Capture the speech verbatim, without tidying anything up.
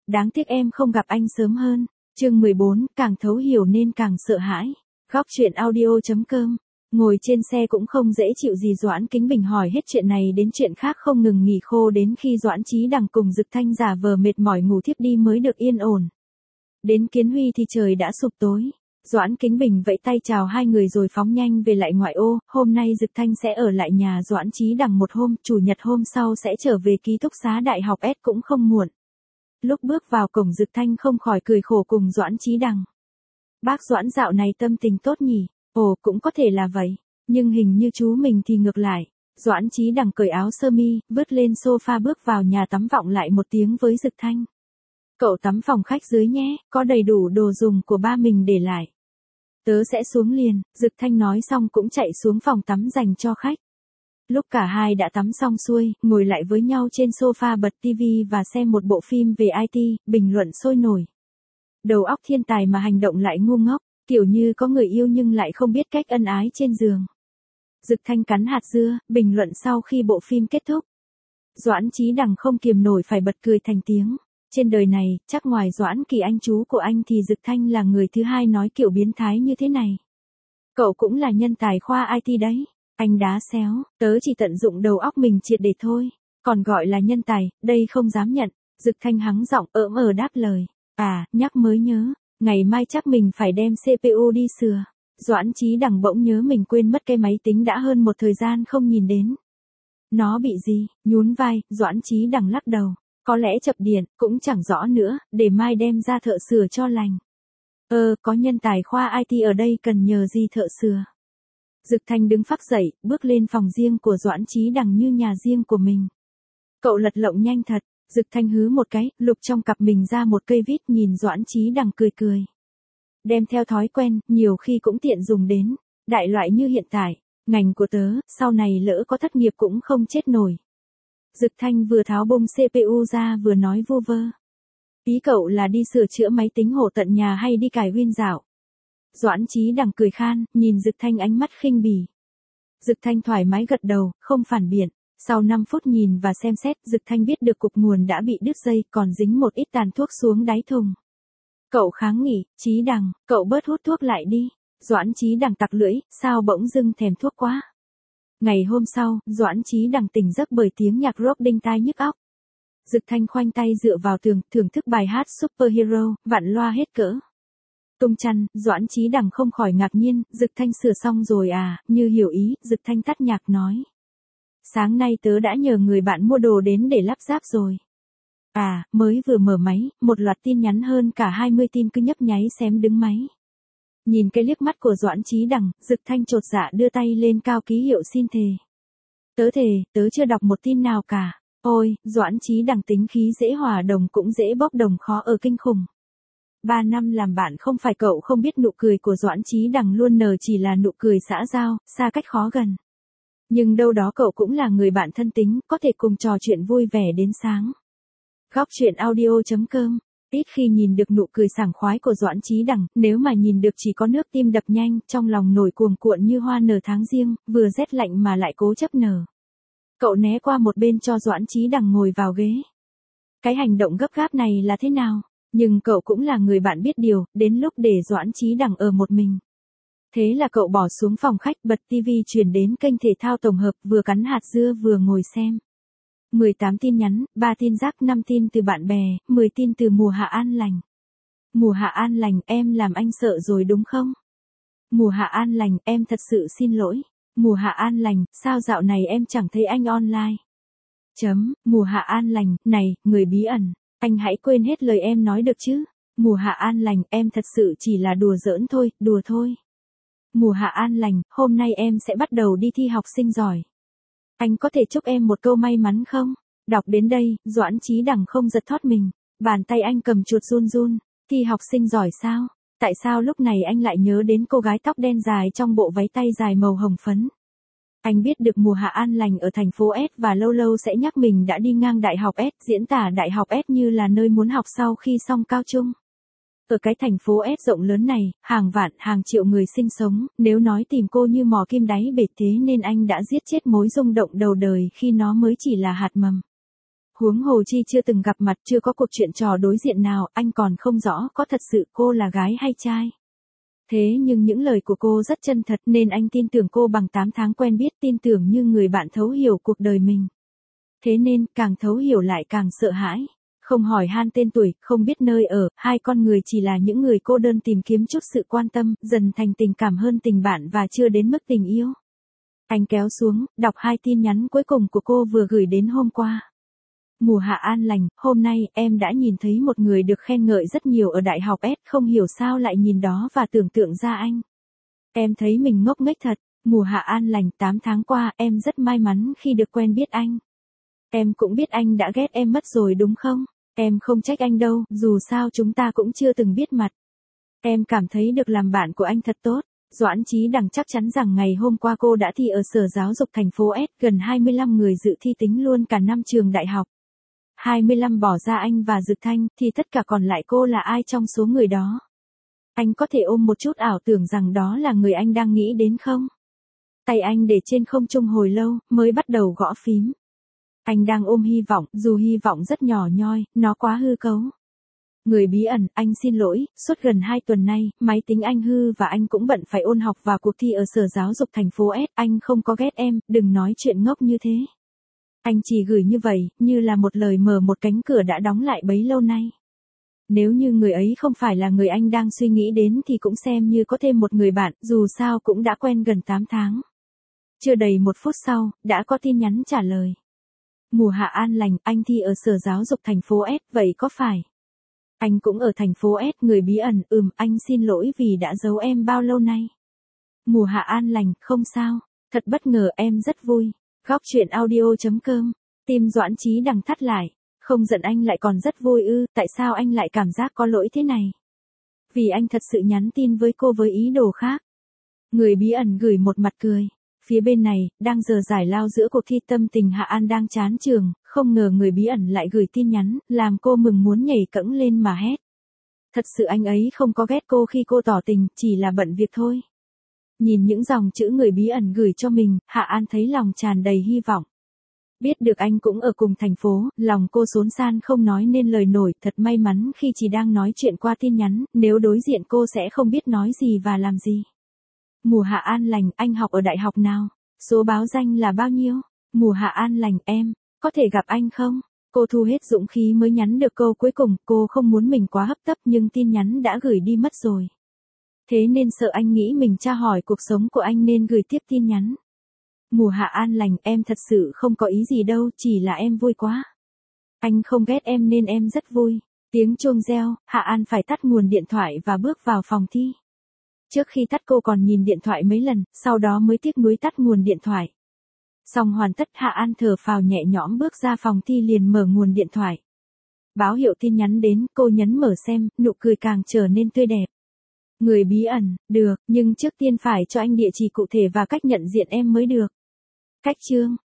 đáng tiếc em không gặp anh sớm hơn. Chương mười bốn, càng thấu hiểu nên càng sợ hãi. Góc truyện audio chấm com. Ngồi trên xe cũng không dễ chịu gì, Doãn Kính Bình hỏi hết chuyện này đến chuyện khác không ngừng nghỉ khô đến khi Doãn Chí Đằng cùng Dực Thanh giả vờ mệt mỏi ngủ thiếp đi mới được yên ổn. Đến Kiến Huy thì trời đã sụp tối. Doãn Kính Bình vẫy tay chào hai người rồi phóng nhanh về lại ngoại ô. Hôm nay Dực Thanh sẽ ở lại nhà Doãn Chí Đằng một hôm, chủ nhật hôm sau sẽ trở về ký túc xá đại học S cũng không muộn. Lúc bước vào cổng, Dực Thanh không khỏi cười khổ cùng Doãn Chí Đằng. Bác Doãn dạo này tâm tình tốt nhỉ? Ồ, cũng có thể là vậy, nhưng hình như chú mình thì ngược lại. Doãn Chí Đằng cởi áo sơ mi, vứt lên sofa bước vào nhà tắm, vọng lại một tiếng với Dực Thanh. Cậu tắm phòng khách dưới nhé, có đầy đủ đồ dùng của ba mình để lại. Tớ sẽ xuống liền, Dực Thanh nói xong cũng chạy xuống phòng tắm dành cho khách. Lúc cả hai đã tắm xong xuôi, ngồi lại với nhau trên sofa bật tivi và xem một bộ phim về i tê, bình luận sôi nổi. Đầu óc thiên tài mà hành động lại ngu ngốc, kiểu như có người yêu nhưng lại không biết cách ân ái trên giường. Dực Thanh cắn hạt dưa, bình luận sau khi bộ phim kết thúc. Doãn Chí Đằng không kiềm nổi phải bật cười thành tiếng. Trên đời này, chắc ngoài Doãn Kỳ anh chú của anh thì Dực Thanh là người thứ hai nói kiểu biến thái như thế này. Cậu cũng là nhân tài khoa i tê đấy. Anh đá xéo, tớ chỉ tận dụng đầu óc mình triệt để thôi. Còn gọi là nhân tài, đây không dám nhận. Dực Thanh hắng giọng ỡm ờ đáp lời. À, nhắc mới nhớ, ngày mai chắc mình phải đem xê pê u đi sửa. Doãn Chí Đằng bỗng nhớ mình quên mất cái máy tính đã hơn một thời gian không nhìn đến. Nó bị gì? Nhún vai, Doãn Chí Đằng lắc đầu. Có lẽ chập điện, cũng chẳng rõ nữa, để mai đem ra thợ sửa cho lành. Ờ, có nhân tài khoa i tê ở đây, cần nhờ gì thợ sửa. Dực Thanh đứng phác dậy, bước lên phòng riêng của Doãn Chí Đằng như nhà riêng của mình. Cậu lật lọng nhanh thật. Dực Thanh hứ một cái, lục trong cặp mình ra một cây vít, nhìn Doãn Chí Đằng cười cười. Đem theo thói quen, nhiều khi cũng tiện dùng đến. Đại loại như hiện tại, ngành của tớ, sau này lỡ có thất nghiệp cũng không chết nổi. Dực Thanh vừa tháo bông xê pê u ra vừa nói vu vơ. Ý cậu là đi sửa chữa máy tính hộ tận nhà hay đi cài Win dạo? Doãn Chí Đằng cười khan, nhìn Dực Thanh ánh mắt khinh bỉ. Dực Thanh thoải mái gật đầu, không phản biện. Sau năm phút nhìn và xem xét, Dực Thanh biết được cục nguồn đã bị đứt dây, còn dính một ít tàn thuốc xuống đáy thùng. Cậu kháng nghị, Chí Đằng, cậu bớt hút thuốc lại đi. Doãn Chí Đằng tặc lưỡi, sao bỗng dưng thèm thuốc quá. Ngày hôm sau, Doãn Chí Đằng tỉnh giấc bởi tiếng nhạc rock đinh tai nhức óc. Dực Thanh khoanh tay dựa vào tường, thưởng thức bài hát Superhero, vặn loa hết cỡ. Tung chăn, Doãn Chí Đằng không khỏi ngạc nhiên, Dực Thanh sửa xong rồi à, như hiểu ý, Dực Thanh tắt nhạc nói. Sáng nay tớ đã nhờ người bạn mua đồ đến để lắp ráp rồi. À, mới vừa mở máy, một loạt tin nhắn hơn cả hai mươi tin cứ nhấp nháy xém đứng máy. Nhìn cái liếc mắt của Doãn Chí Đằng, Dực Thanh chột dạ đưa tay lên cao ký hiệu xin thề. Tớ thề, tớ chưa đọc một tin nào cả. Ôi, Doãn Chí Đằng tính khí dễ hòa đồng cũng dễ bốc đồng khó ở kinh khủng. Ba năm làm bạn không phải cậu không biết nụ cười của Doãn Chí Đằng luôn nở chỉ là nụ cười xã giao, xa cách khó gần. Nhưng đâu đó cậu cũng là người bạn thân tính, có thể cùng trò chuyện vui vẻ đến sáng. Góc truyện audio chấm com. Ít khi nhìn được nụ cười sảng khoái của Doãn Chí Đằng, nếu mà nhìn được chỉ có nước tim đập nhanh, trong lòng nổi cuồng cuộn như hoa nở tháng riêng, vừa rét lạnh mà lại cố chấp nở. Cậu né qua một bên cho Doãn Chí Đằng ngồi vào ghế. Cái hành động gấp gáp này là thế nào? Nhưng cậu cũng là người bạn biết điều, đến lúc để Doãn Chí Đằng ở một mình. Thế là cậu bỏ xuống phòng khách, bật tivi chuyển đến kênh thể thao tổng hợp, vừa cắn hạt dưa vừa ngồi xem. mười tám tin nhắn, ba tin rác, năm tin từ bạn bè, mười tin từ Mùa Hạ An Lành. Mùa Hạ An Lành, em làm anh sợ rồi đúng không? Mùa Hạ An Lành, em thật sự xin lỗi. Mùa Hạ An Lành, sao dạo này em chẳng thấy anh online? Chấm, Mùa Hạ An Lành, này, người bí ẩn, anh hãy quên hết lời em nói được chứ? Mùa Hạ An Lành, em thật sự chỉ là đùa giỡn thôi, đùa thôi. Mùa Hạ An Lành, hôm nay em sẽ bắt đầu đi thi học sinh giỏi. Anh có thể chúc em một câu may mắn không? Đọc đến đây, Doãn Chí Đằng không giật thót mình. Bàn tay anh cầm chuột run run. Thi học sinh giỏi sao? Tại sao lúc này anh lại nhớ đến cô gái tóc đen dài trong bộ váy tay dài màu hồng phấn? Anh biết được Mùa Hạ An Lành ở thành phố S và lâu lâu sẽ nhắc mình đã đi ngang Đại học S, diễn tả Đại học S như là nơi muốn học sau khi xong cao trung. Ở cái thành phố S rộng lớn này, hàng vạn, hàng triệu người sinh sống, nếu nói tìm cô như mò kim đáy bể, thế nên anh đã giết chết mối rung động đầu đời khi nó mới chỉ là hạt mầm. Huống hồ chi chưa từng gặp mặt, chưa có cuộc chuyện trò đối diện nào, anh còn không rõ có thật sự cô là gái hay trai. Thế nhưng những lời của cô rất chân thật nên anh tin tưởng cô bằng tám tháng quen biết, tin tưởng như người bạn thấu hiểu cuộc đời mình. Thế nên, càng thấu hiểu lại càng sợ hãi. Không hỏi han tên tuổi, không biết nơi ở, hai con người chỉ là những người cô đơn tìm kiếm chút sự quan tâm, dần thành tình cảm hơn tình bạn và chưa đến mức tình yêu. Anh kéo xuống, đọc hai tin nhắn cuối cùng của cô vừa gửi đến hôm qua. Mùa hạ an lành, hôm nay em đã nhìn thấy một người được khen ngợi rất nhiều ở đại học S, không hiểu sao lại nhìn đó và tưởng tượng ra anh. Em thấy mình ngốc nghếch thật. Mùa hạ an lành, tám tháng qua em rất may mắn khi được quen biết anh. Em cũng biết anh đã ghét em mất rồi đúng không? Em không trách anh đâu, dù sao chúng ta cũng chưa từng biết mặt. Em cảm thấy được làm bạn của anh thật tốt. Doãn Chí Đằng chắc chắn rằng ngày hôm qua cô đã thi ở Sở Giáo dục thành phố S, gần hai mươi lăm người dự thi tính luôn cả năm trường đại học. hai mươi lăm bỏ ra anh và Dực Thanh, thì tất cả còn lại cô là ai trong số người đó? Anh có thể ôm một chút ảo tưởng rằng đó là người anh đang nghĩ đến không? Tay anh để trên không trung hồi lâu, mới bắt đầu gõ phím. Anh đang ôm hy vọng, dù hy vọng rất nhỏ nhoi, nó quá hư cấu. Người bí ẩn, anh xin lỗi, suốt gần hai tuần nay, máy tính anh hư và anh cũng bận phải ôn học vào cuộc thi ở Sở Giáo dục thành phố S, anh không có ghét em, đừng nói chuyện ngốc như thế. Anh chỉ gửi như vậy, như là một lời mở một cánh cửa đã đóng lại bấy lâu nay. Nếu như người ấy không phải là người anh đang suy nghĩ đến thì cũng xem như có thêm một người bạn, dù sao cũng đã quen gần tám tháng. Chưa đầy một phút sau, đã có tin nhắn trả lời. Mùa hạ an lành, anh thi ở Sở Giáo dục thành phố S, vậy có phải? Anh cũng ở thành phố S, người bí ẩn, ừm, anh xin lỗi vì đã giấu em bao lâu nay. Mùa hạ an lành, không sao, thật bất ngờ em rất vui. Góc truyện audio chấm com, tim Doãn Chí Đằng thắt lại, không giận anh lại còn rất vui ư, tại sao anh lại cảm giác có lỗi thế này? Vì anh thật sự nhắn tin với cô với ý đồ khác. Người bí ẩn gửi một mặt cười. Phía bên này, đang giờ giải lao giữa cuộc thi, tâm tình Hạ An đang chán trường, không ngờ người bí ẩn lại gửi tin nhắn, làm cô mừng muốn nhảy cẫng lên mà hét. Thật sự anh ấy không có ghét cô khi cô tỏ tình, chỉ là bận việc thôi. Nhìn những dòng chữ người bí ẩn gửi cho mình, Hạ An thấy lòng tràn đầy hy vọng. Biết được anh cũng ở cùng thành phố, lòng cô xốn xan không nói nên lời nổi, thật may mắn khi chỉ đang nói chuyện qua tin nhắn, nếu đối diện cô sẽ không biết nói gì và làm gì. Mùa hạ an lành, anh học ở đại học nào? Số báo danh là bao nhiêu? Mùa hạ an lành, em, có thể gặp anh không? Cô thu hết dũng khí mới nhắn được câu cuối cùng, cô không muốn mình quá hấp tấp nhưng tin nhắn đã gửi đi mất rồi. Thế nên sợ anh nghĩ mình tra hỏi cuộc sống của anh nên gửi tiếp tin nhắn. Mùa hạ an lành, em thật sự không có ý gì đâu, chỉ là em vui quá. Anh không ghét em nên em rất vui. Tiếng chuông reo, Hạ An phải tắt nguồn điện thoại và bước vào phòng thi. Trước khi tắt cô còn nhìn điện thoại mấy lần, sau đó mới tiếc nuối tắt nguồn điện thoại. Xong hoàn tất, Hạ An thở phào nhẹ nhõm bước ra phòng thi liền mở nguồn điện thoại. Báo hiệu tin nhắn đến, cô nhấn mở xem, nụ cười càng trở nên tươi đẹp. Người bí ẩn, được, nhưng trước tiên phải cho anh địa chỉ cụ thể và cách nhận diện em mới được. Cách chương,